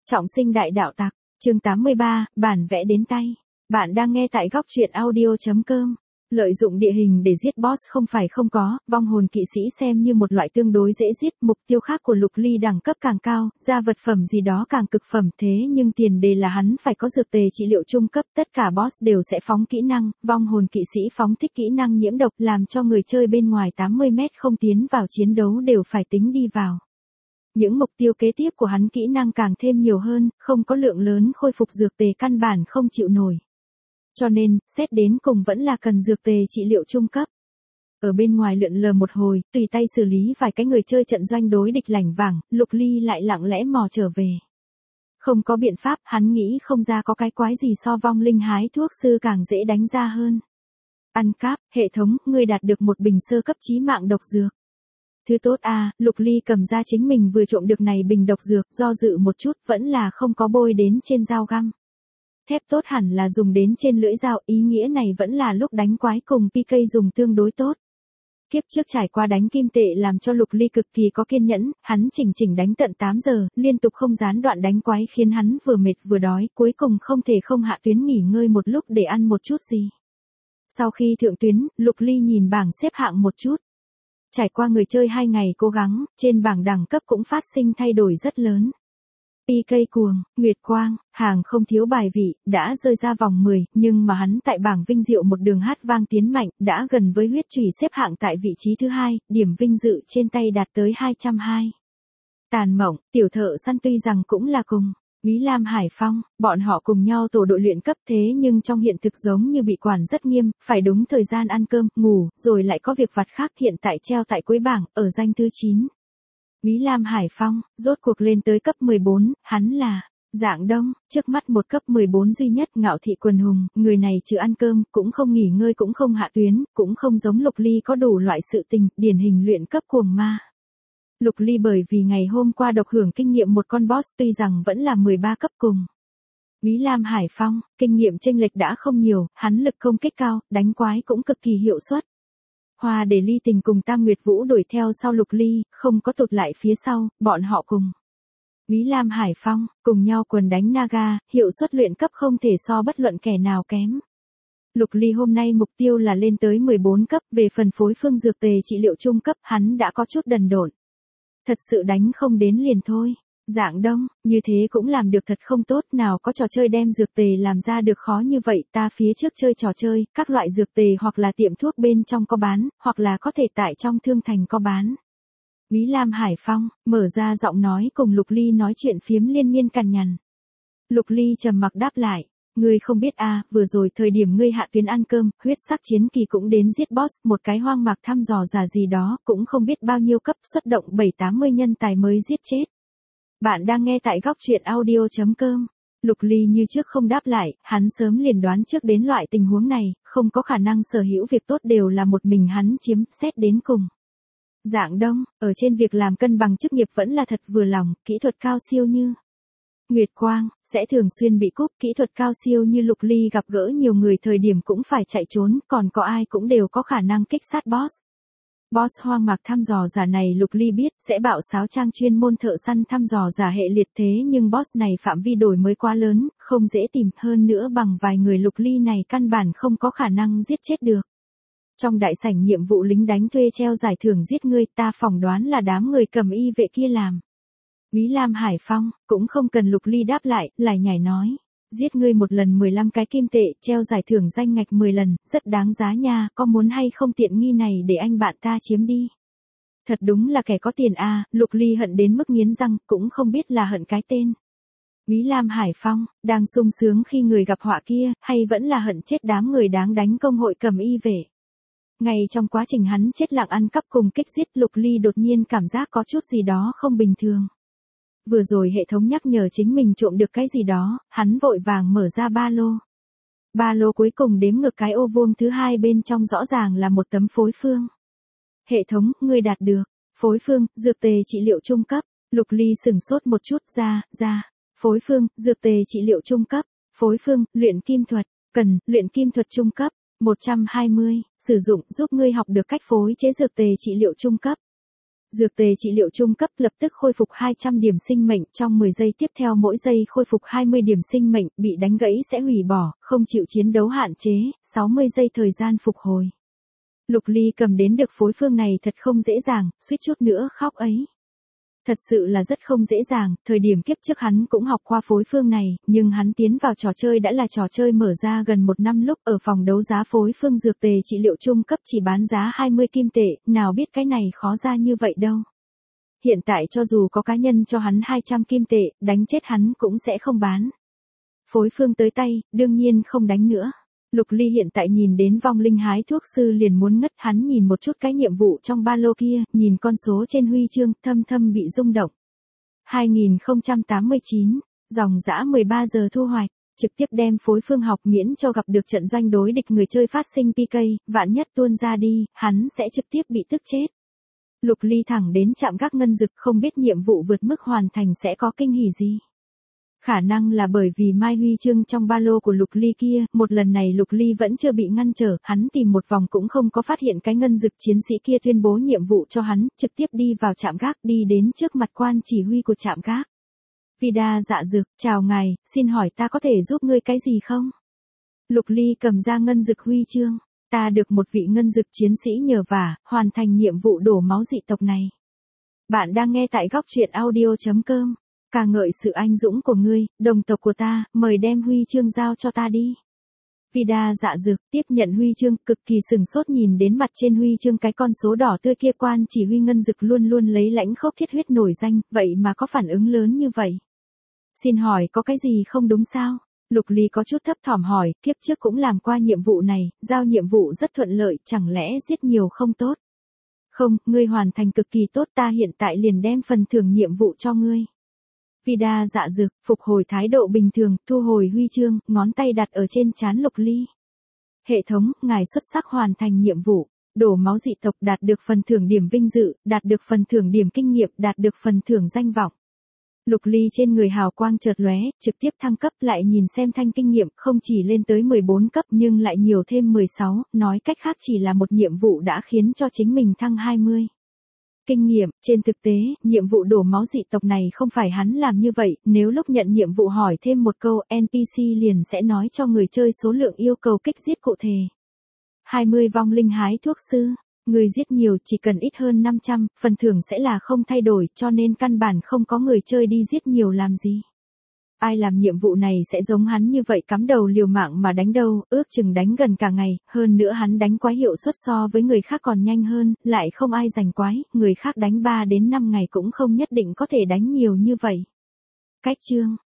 Trọng sinh đại đạo tặc, chương 83, bản vẽ đến tay. Bạn đang nghe tại góc truyện audio.com. Lợi dụng địa hình để giết boss không phải không có, vong hồn kỵ sĩ xem như một loại tương đối dễ giết, mục tiêu khác của Lục Ly đẳng cấp càng cao, ra vật phẩm gì đó càng cực phẩm, thế nhưng tiền đề là hắn phải có dược tề trị liệu trung cấp, tất cả boss đều sẽ phóng kỹ năng, vong hồn kỵ sĩ phóng thích kỹ năng nhiễm độc làm cho người chơi bên ngoài 80 mét không tiến vào chiến đấu đều phải tính đi vào. Những mục tiêu kế tiếp của hắn kỹ năng càng thêm nhiều hơn, không có lượng lớn khôi phục dược tề căn bản không chịu nổi. Cho nên, xét đến cùng vẫn là cần dược tề trị liệu trung cấp. Ở bên ngoài lượn lờ một hồi, tùy tay xử lý vài cái người chơi trận doanh đối địch lảnh vàng, Lục Ly lại lặng lẽ mò trở về. Không có biện pháp, hắn nghĩ không ra có cái quái gì so vong linh hái thuốc sư càng dễ đánh ra hơn. Ăn cắp, hệ thống, ngươi đạt được một bình sơ cấp chí mạng độc dược. Thứ tốt à, Lục Ly cầm ra chính mình vừa trộm được này bình độc dược, do dự một chút, vẫn là không có bôi đến trên dao găm. Thép tốt hẳn là dùng đến trên lưỡi dao, ý nghĩa này vẫn là lúc đánh quái cùng PK dùng tương đối tốt. Kiếp trước trải qua đánh kim tệ làm cho Lục Ly cực kỳ có kiên nhẫn, hắn chỉnh đánh tận 8 giờ, liên tục không gián đoạn đánh quái khiến hắn vừa mệt vừa đói, cuối cùng không thể không hạ tuyến nghỉ ngơi một lúc để ăn một chút gì. Sau khi thượng tuyến, Lục Ly nhìn bảng xếp hạng một chút. Trải qua người chơi 2 ngày cố gắng, trên bảng đẳng cấp cũng phát sinh thay đổi rất lớn. PK cuồng, Nguyệt Quang, hàng không thiếu bài vị, đã rơi ra vòng 10, nhưng mà hắn tại bảng vinh diệu một đường hát vang tiến mạnh, đã gần với huyết chủy xếp hạng tại vị trí thứ 2, điểm vinh dự trên tay đạt tới 220. Tàn Mộng, tiểu thợ săn tuy rằng cũng là cùng Úy Lam Hải Phong, bọn họ cùng nhau tổ đội luyện cấp thế nhưng trong hiện thực giống như bị quản rất nghiêm, phải đúng thời gian ăn cơm, ngủ, rồi lại có việc vặt khác, hiện tại treo tại cuối bảng, ở danh thứ 9. Úy Lam Hải Phong, rốt cuộc lên tới cấp 14, hắn là Dạng Đông, trước mắt một cấp 14 duy nhất Ngạo Thị Quần Hùng, người này trừ ăn cơm, cũng không nghỉ ngơi cũng không hạ tuyến, cũng không giống Lục Ly có đủ loại sự tình, điển hình luyện cấp cuồng ma. Lục Ly bởi vì ngày hôm qua độc hưởng kinh nghiệm một con boss tuy rằng vẫn là 13 cấp cùng. Úy Lam Hải Phong, kinh nghiệm chênh lệch đã không nhiều, hắn lực công kích cao, đánh quái cũng cực kỳ hiệu suất. Hoa để Ly Tình cùng Tam Nguyệt Vũ đuổi theo sau Lục Ly, không có tụt lại phía sau, bọn họ cùng Úy Lam Hải Phong, cùng nhau quần đánh Naga, hiệu suất luyện cấp không thể so bất luận kẻ nào kém. Lục Ly hôm nay mục tiêu là lên tới 14 cấp, về phần phối phương dược tề trị liệu trung cấp, hắn đã có chút đần độn. Thật sự đánh không đến liền thôi. Dạng Đông, như thế cũng làm được thật không tốt, nào có trò chơi đem dược tề làm ra được khó như vậy, ta phía trước chơi trò chơi, các loại dược tề hoặc là tiệm thuốc bên trong có bán, hoặc là có thể tại trong thương thành có bán. Úy Lam Hải Phong, mở ra giọng nói cùng Lục Ly nói chuyện phiếm liên miên cằn nhằn. Lục Ly trầm mặc đáp lại, ngươi không biết à, vừa rồi thời điểm ngươi hạ tuyến ăn cơm, huyết sắc chiến kỳ cũng đến giết boss, một cái hoang mạc thăm dò giả gì đó, cũng không biết bao nhiêu cấp, xuất động 7-80 nhân tài mới giết chết. Bạn đang nghe tại góc truyện audio.com. Lục Ly như trước không đáp lại, hắn sớm liền đoán trước đến loại tình huống này, không có khả năng sở hữu việc tốt đều là một mình hắn chiếm, xét đến cùng. Dạng Đông, ở trên việc làm cân bằng chức nghiệp vẫn là thật vừa lòng, kỹ thuật cao siêu như Nguyệt Quang, sẽ thường xuyên bị cúp, kỹ thuật cao siêu như Lục Ly gặp gỡ nhiều người thời điểm cũng phải chạy trốn, còn có ai cũng đều có khả năng kích sát boss. Boss hoang mạc thăm dò giả này Lục Ly biết sẽ bạo sáo trang chuyên môn thợ săn thăm dò giả hệ liệt, thế nhưng boss này phạm vi đổi mới quá lớn, không dễ tìm, hơn nữa bằng vài người Lục Ly này căn bản không có khả năng giết chết được. Trong đại sảnh nhiệm vụ lính đánh thuê treo giải thưởng giết ngươi, ta phỏng đoán là đám người cầm y vệ kia làm. Úy Lam Hải Phong, cũng không cần Lục Ly đáp lại, lại nhảy nói. Giết ngươi một lần 15 cái kim tệ, treo giải thưởng danh ngạch 10 lần, rất đáng giá nha, có muốn hay không tiện nghi này để anh bạn ta chiếm đi. Thật đúng là kẻ có tiền à, Lục Ly hận đến mức nghiến răng, cũng không biết là hận cái tên. Úy Lam Hải Phong, đang sung sướng khi người gặp họa kia, hay vẫn là hận chết đám người đáng đánh công hội cầm y vệ. Ngay trong quá trình hắn chết lặng ăn cắp cùng kích giết, Lục Ly đột nhiên cảm giác có chút gì đó không bình thường. Vừa rồi hệ thống nhắc nhở chính mình trộm được cái gì đó, hắn vội vàng mở ra ba lô. Ba lô cuối cùng đếm ngược cái ô vuông thứ 2 bên trong rõ ràng là một tấm phối phương. Hệ thống, ngươi đạt được. Phối phương, dược tề trị liệu trung cấp. Lục Ly sửng sốt một chút, ra. Phối phương, dược tề trị liệu trung cấp. Phối phương, luyện kim thuật. Cần, luyện kim thuật trung cấp. 120, sử dụng, giúp ngươi học được cách phối chế dược tề trị liệu trung cấp. Dược tề trị liệu trung cấp lập tức khôi phục 200 điểm sinh mệnh, trong 10 giây tiếp theo mỗi giây khôi phục 20 điểm sinh mệnh, bị đánh gãy sẽ hủy bỏ, không chịu chiến đấu hạn chế, 60 giây thời gian phục hồi. Lục Ly cầm đến được phối phương này thật không dễ dàng, suýt chút nữa khóc ấy. Thật sự là rất không dễ dàng, thời điểm kiếp trước hắn cũng học qua phối phương này, nhưng hắn tiến vào trò chơi đã là trò chơi mở ra gần 1 năm lúc ở phòng đấu giá phối phương dược tề trị liệu trung cấp chỉ bán giá 20 kim tệ, nào biết cái này khó ra như vậy đâu. Hiện tại cho dù có cá nhân cho hắn 200 kim tệ, đánh chết hắn cũng sẽ không bán. Phối phương tới tay, đương nhiên không đánh nữa. Lục Ly hiện tại nhìn đến vong linh hái thuốc sư liền muốn ngất, hắn nhìn một chút cái nhiệm vụ trong ba lô kia, nhìn con số trên huy chương, thâm thâm bị rung động. 2089, dòng dã 13 giờ thu hoạch, trực tiếp đem phối phương học miễn cho gặp được trận doanh đối địch người chơi phát sinh PK, vạn nhất tuôn ra đi, hắn sẽ trực tiếp bị tức chết. Lục Ly thẳng đến trạm gác ngân dực, không biết nhiệm vụ vượt mức hoàn thành sẽ có kinh hỉ gì. Khả năng là bởi vì mai huy chương trong ba lô của Lục Ly kia, một lần này Lục Ly vẫn chưa bị ngăn trở, hắn tìm một vòng cũng không có phát hiện cái ngân dực chiến sĩ kia tuyên bố nhiệm vụ cho hắn, trực tiếp đi vào trạm gác, đi đến trước mặt quan chỉ huy của trạm gác. Vida Dạ Dược, chào ngài, xin hỏi ta có thể giúp ngươi cái gì không? Lục Ly cầm ra ngân dực huy chương, ta được một vị ngân dực chiến sĩ nhờ vả, hoàn thành nhiệm vụ đổ máu dị tộc này. Bạn đang nghe tại góc truyện audio.com. Ca ngợi sự anh dũng của ngươi, đồng tộc của ta, mời đem huy chương giao cho ta đi. Vida Dạ Dược tiếp nhận huy chương, cực kỳ sừng sốt nhìn đến mặt trên huy chương cái con số đỏ tươi kia, quan chỉ huy ngân dực luôn luôn lấy lãnh khốc thiết huyết nổi danh, vậy mà có phản ứng lớn như vậy. Xin hỏi có cái gì không đúng sao? Lục Ly có chút thấp thỏm hỏi, kiếp trước cũng làm qua nhiệm vụ này, giao nhiệm vụ rất thuận lợi, chẳng lẽ giết nhiều không tốt? Không, ngươi hoàn thành cực kỳ tốt, ta hiện tại liền đem phần thưởng nhiệm vụ cho ngươi. Vida Dạ Dược phục hồi thái độ bình thường, thu hồi huy chương, ngón tay đặt ở trên trán Lục Ly. Hệ thống, ngài xuất sắc hoàn thành nhiệm vụ, đổ máu dị tộc, đạt được phần thưởng điểm vinh dự, đạt được phần thưởng điểm kinh nghiệm, đạt được phần thưởng danh vọng. Lục Ly trên người hào quang chợt lóe, trực tiếp thăng cấp, lại nhìn xem thanh kinh nghiệm, không chỉ lên tới 14 cấp nhưng lại nhiều thêm 16, nói cách khác chỉ là một nhiệm vụ đã khiến cho chính mình thăng 20. Kinh nghiệm, trên thực tế, nhiệm vụ đổ máu dị tộc này không phải hắn làm như vậy, nếu lúc nhận nhiệm vụ hỏi thêm một câu, NPC liền sẽ nói cho người chơi số lượng yêu cầu kích giết cụ thể. 20 vong linh hái thuốc sư, người giết nhiều chỉ cần ít hơn 500, phần thưởng sẽ là không thay đổi, cho nên căn bản không có người chơi đi giết nhiều làm gì. Ai làm nhiệm vụ này sẽ giống hắn như vậy cắm đầu liều mạng mà đánh đâu, ước chừng đánh gần cả ngày, hơn nữa hắn đánh quái hiệu suất so với người khác còn nhanh hơn, lại không ai giành quái, người khác đánh 3 đến 5 ngày cũng không nhất định có thể đánh nhiều như vậy. Cách chương